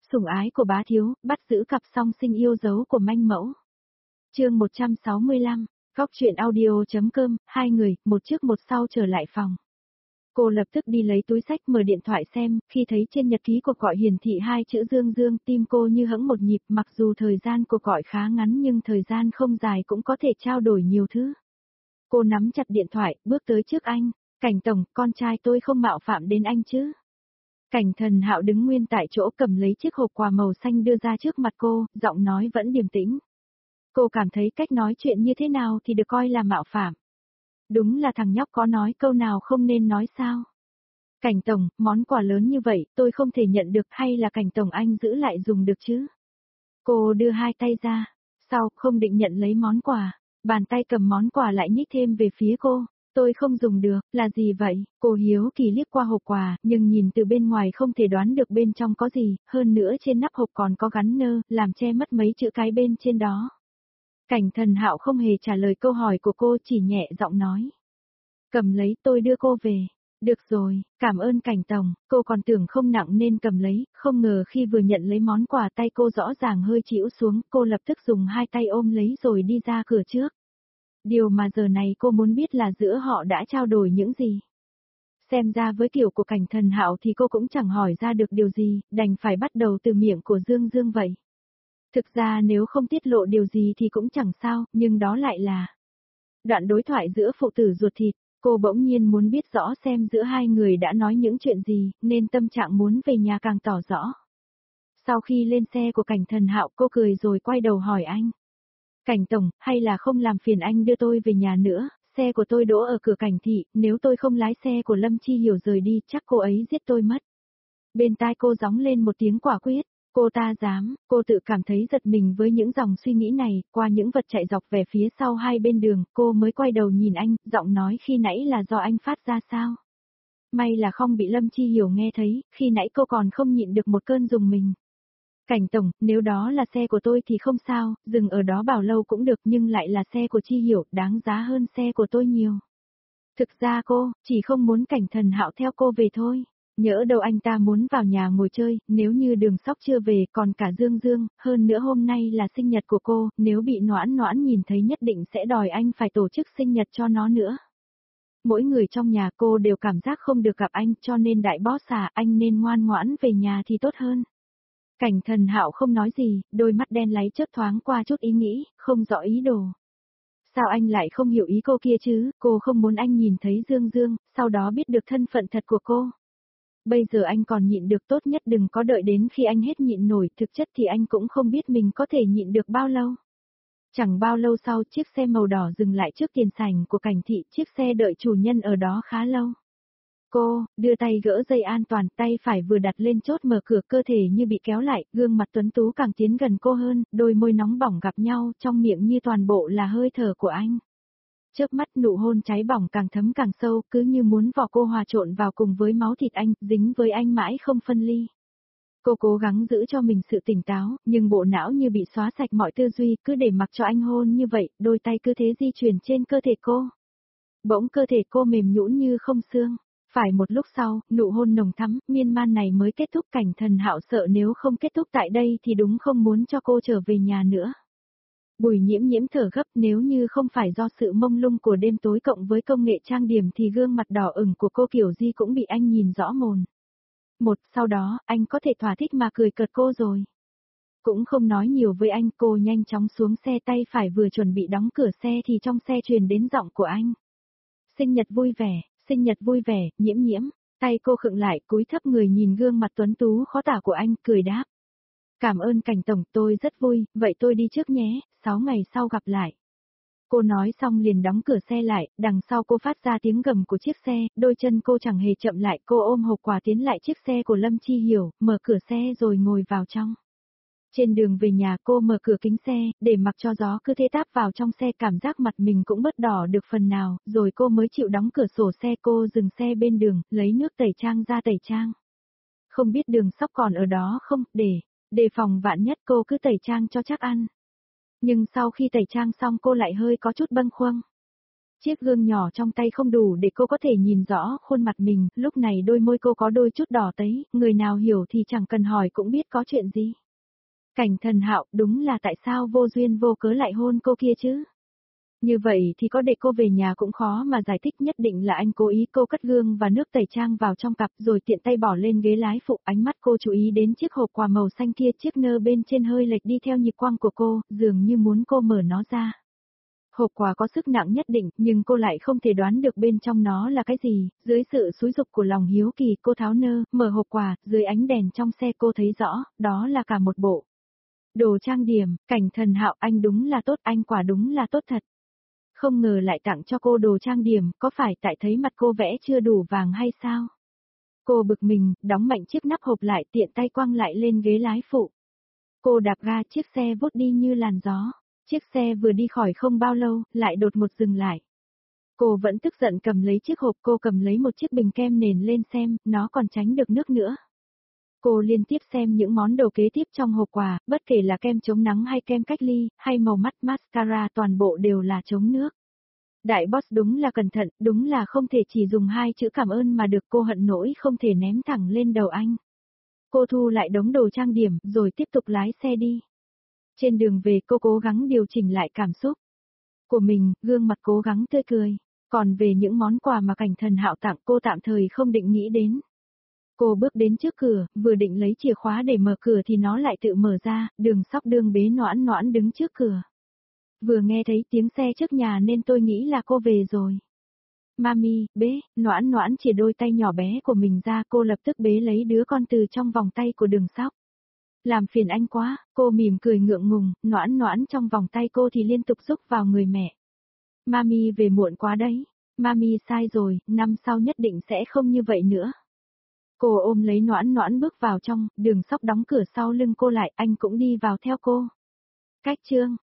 Sủng ái của bá thiếu, bắt giữ cặp song sinh yêu dấu của manh mẫu. Chương 165, góc truyện audio.com, hai người, một trước một sau trở lại phòng. Cô lập tức đi lấy túi xách mở điện thoại xem, khi thấy trên nhật ký cuộc gọi hiển thị hai chữ Dương Dương, tim cô như hẫng một nhịp, mặc dù thời gian cuộc gọi khá ngắn nhưng thời gian không dài cũng có thể trao đổi nhiều thứ. Cô nắm chặt điện thoại, bước tới trước anh, Cảnh tổng, con trai tôi không mạo phạm đến anh chứ. Cảnh Thần Hạo đứng nguyên tại chỗ cầm lấy chiếc hộp quà màu xanh đưa ra trước mặt cô, giọng nói vẫn điềm tĩnh. Cô cảm thấy cách nói chuyện như thế nào thì được coi là mạo phạm. Đúng là thằng nhóc có nói câu nào không nên nói sao. Cảnh tổng, món quà lớn như vậy tôi không thể nhận được, hay là Cảnh tổng anh giữ lại dùng được chứ? Cô đưa hai tay ra, sau không định nhận lấy món quà, bàn tay cầm món quà lại nhích thêm về phía cô. Tôi không dùng được, là gì vậy? Cô hiếu kỳ liếc qua hộp quà, nhưng nhìn từ bên ngoài không thể đoán được bên trong có gì, hơn nữa trên nắp hộp còn có gắn nơ, làm che mất mấy chữ cái bên trên đó. Cảnh Thần Hạo không hề trả lời câu hỏi của cô, chỉ nhẹ giọng nói. Cầm lấy, tôi đưa cô về. Được rồi, cảm ơn Cảnh tổng, cô còn tưởng không nặng nên cầm lấy, không ngờ khi vừa nhận lấy món quà tay cô rõ ràng hơi chịu xuống, cô lập tức dùng hai tay ôm lấy rồi đi ra cửa trước. Điều mà giờ này cô muốn biết là giữa họ đã trao đổi những gì. Xem ra với kiểu của Cảnh Thần Hạo thì cô cũng chẳng hỏi ra được điều gì, đành phải bắt đầu từ miệng của Dương Dương vậy. Thực ra nếu không tiết lộ điều gì thì cũng chẳng sao, nhưng đó lại là đoạn đối thoại giữa phụ tử ruột thịt. Cô bỗng nhiên muốn biết rõ xem giữa hai người đã nói những chuyện gì, nên tâm trạng muốn về nhà càng tỏ rõ. Sau khi lên xe của Cảnh Thần Hạo cô cười rồi quay đầu hỏi anh. Cảnh tổng, hay là không làm phiền anh đưa tôi về nhà nữa, xe của tôi đỗ ở cửa Cảnh thị, nếu tôi không lái xe của Lâm Chi Hiểu rời đi chắc cô ấy giết tôi mất. Bên tai cô gióng lên một tiếng quả quyết. Cô ta dám, cô tự cảm thấy giật mình với những dòng suy nghĩ này, qua những vật chạy dọc về phía sau hai bên đường, cô mới quay đầu nhìn anh, giọng nói khi nãy là do anh phát ra sao? May là không bị Lâm Chi Hiểu nghe thấy, khi nãy cô còn không nhịn được một cơn rùng mình. Cảnh tổng, nếu đó là xe của tôi thì không sao, dừng ở đó bảo lâu cũng được, nhưng lại là xe của Chi Hiểu, đáng giá hơn xe của tôi nhiều. Thực ra cô, chỉ không muốn Cảnh Thần Hạo theo cô về thôi. Nhỡ đâu anh ta muốn vào nhà ngồi chơi, nếu như Đường Sóc chưa về còn cả Dương Dương, hơn nữa hôm nay là sinh nhật của cô, nếu bị Noãn Noãn nhìn thấy nhất định sẽ đòi anh phải tổ chức sinh nhật cho nó nữa. Mỗi người trong nhà cô đều cảm giác không được gặp anh, cho nên đại boss à, anh nên ngoan ngoãn về nhà thì tốt hơn. Cảnh Thần Hạo không nói gì, đôi mắt đen láy chớp thoáng qua chút ý nghĩ, không rõ ý đồ. Sao anh lại không hiểu ý cô kia chứ, cô không muốn anh nhìn thấy Dương Dương, sau đó biết được thân phận thật của cô. Bây giờ anh còn nhịn được, tốt nhất đừng có đợi đến khi anh hết nhịn nổi, thực chất thì anh cũng không biết mình có thể nhịn được bao lâu. Chẳng bao lâu sau chiếc xe màu đỏ dừng lại trước tiền sảnh của Cảnh thị, chiếc xe đợi chủ nhân ở đó khá lâu. Cô, đưa tay gỡ dây an toàn, tay phải vừa đặt lên chốt mở cửa, cơ thể như bị kéo lại, gương mặt tuấn tú càng tiến gần cô hơn, đôi môi nóng bỏng gặp nhau, trong miệng như toàn bộ là hơi thở của anh. Chớp mắt nụ hôn cháy bỏng càng thấm càng sâu, cứ như muốn vỏ cô hòa trộn vào cùng với máu thịt anh, dính với anh mãi không phân ly. Cô cố gắng giữ cho mình sự tỉnh táo, nhưng bộ não như bị xóa sạch mọi tư duy, cứ để mặc cho anh hôn như vậy, đôi tay cứ thế di chuyển trên cơ thể cô. Bỗng cơ thể cô mềm nhũn như không xương. Phải một lúc sau, nụ hôn nồng thắm, miên man này mới kết thúc. Cảnh Thần Hạo sợ nếu không kết thúc tại đây thì đúng không muốn cho cô trở về nhà nữa. Bùi Nhiễm Nhiễm thở gấp, nếu như không phải do sự mông lung của đêm tối cộng với công nghệ trang điểm thì gương mặt đỏ ửng của cô kiểu gì cũng bị anh nhìn rõ mồn. Sau đó, anh có thể thỏa thích mà cười cợt cô rồi. Cũng không nói nhiều với anh, cô nhanh chóng xuống xe, tay phải vừa chuẩn bị đóng cửa xe thì trong xe truyền đến giọng của anh. Sinh nhật vui vẻ, Nhiễm Nhiễm. Tay cô khựng lại, cúi thấp người nhìn gương mặt tuấn tú khó tả của anh, cười đáp. Cảm ơn Cảnh tổng, tôi rất vui, vậy tôi đi trước nhé, 6 ngày sau gặp lại. Cô nói xong liền đóng cửa xe lại, đằng sau cô phát ra tiếng gầm của chiếc xe, đôi chân cô chẳng hề chậm lại, cô ôm hộp quà tiến lại chiếc xe của Lâm Chi Hiểu, mở cửa xe rồi ngồi vào trong. Trên đường về nhà cô mở cửa kính xe, để mặc cho gió cứ thế táp vào trong xe, cảm giác mặt mình cũng bớt đỏ được phần nào, rồi cô mới chịu đóng cửa sổ xe. Cô dừng xe bên đường, lấy nước tẩy trang ra tẩy trang. Không biết Đường Sóc còn ở đó không, đề phòng vạn nhất cô cứ tẩy trang cho chắc ăn. Nhưng sau khi tẩy trang xong cô lại hơi có chút bâng khuâng. Chiếc gương nhỏ trong tay không đủ để cô có thể nhìn rõ khuôn mặt mình, lúc này đôi môi cô có đôi chút đỏ tấy, người nào hiểu thì chẳng cần hỏi cũng biết có chuyện gì. Cảnh Thần Hạo, đúng là tại sao vô duyên vô cớ lại hôn cô kia chứ? Như vậy thì có để cô về nhà cũng khó mà giải thích, nhất định là anh cố ý. Cô cất gương và nước tẩy trang vào trong cặp rồi tiện tay bỏ lên ghế lái phụ, ánh mắt cô chú ý đến chiếc hộp quà màu xanh kia, chiếc nơ bên trên hơi lệch đi theo nhịp quăng của cô, dường như muốn cô mở nó ra. Hộp quà có sức nặng nhất định, nhưng cô lại không thể đoán được bên trong nó là cái gì, dưới sự xúi giục của lòng hiếu kỳ cô tháo nơ, mở hộp quà, dưới ánh đèn trong xe cô thấy rõ, đó là cả một bộ đồ trang điểm. Cảnh Thần Hạo, anh đúng là tốt, anh quả đúng là tốt thật. Không ngờ lại tặng cho cô đồ trang điểm, có phải tại thấy mặt cô vẽ chưa đủ vàng hay sao? Cô bực mình, đóng mạnh chiếc nắp hộp lại, tiện tay quăng lại lên ghế lái phụ. Cô đạp ga, chiếc xe vút đi như làn gió. Chiếc xe vừa đi khỏi không bao lâu, lại đột ngột dừng lại. Cô vẫn tức giận cầm lấy chiếc hộp, cô cầm lấy một chiếc bình kem nền lên xem, nó còn tránh được nước nữa. Cô liên tiếp xem những món đồ kế tiếp trong hộp quà, bất kể là kem chống nắng hay kem cách ly, hay màu mắt mascara, toàn bộ đều là chống nước. Đại boss đúng là cẩn thận, đúng là không thể chỉ dùng 2 chữ cảm ơn mà được, cô hận nỗi không thể ném thẳng lên đầu anh. Cô thu lại đống đồ trang điểm, rồi tiếp tục lái xe đi. Trên đường về cô cố gắng điều chỉnh lại cảm xúc của mình, gương mặt cố gắng tươi cười. Còn về những món quà mà Cảnh Thần Hạo tặng cô tạm thời không định nghĩ đến. Cô bước đến trước cửa, vừa định lấy chìa khóa để mở cửa thì nó lại tự mở ra, Đường Sóc đương bế Noãn Noãn đứng trước cửa. Vừa nghe thấy tiếng xe trước nhà nên tôi nghĩ là cô về rồi. Mami, bế, Noãn Noãn chỉ đôi tay nhỏ bé của mình ra, cô lập tức bế lấy đứa con từ trong vòng tay của Đường Sóc. Làm phiền anh quá, cô mỉm cười ngượng ngùng, Noãn Noãn trong vòng tay cô thì liên tục rúc vào người mẹ. Mami về muộn quá đấy, Mami sai rồi, năm sau nhất định sẽ không như vậy nữa. Cô ôm lấy Noãn Noãn bước vào trong, Đường Sóc đóng cửa sau lưng cô lại, anh cũng đi vào theo cô. Cách chương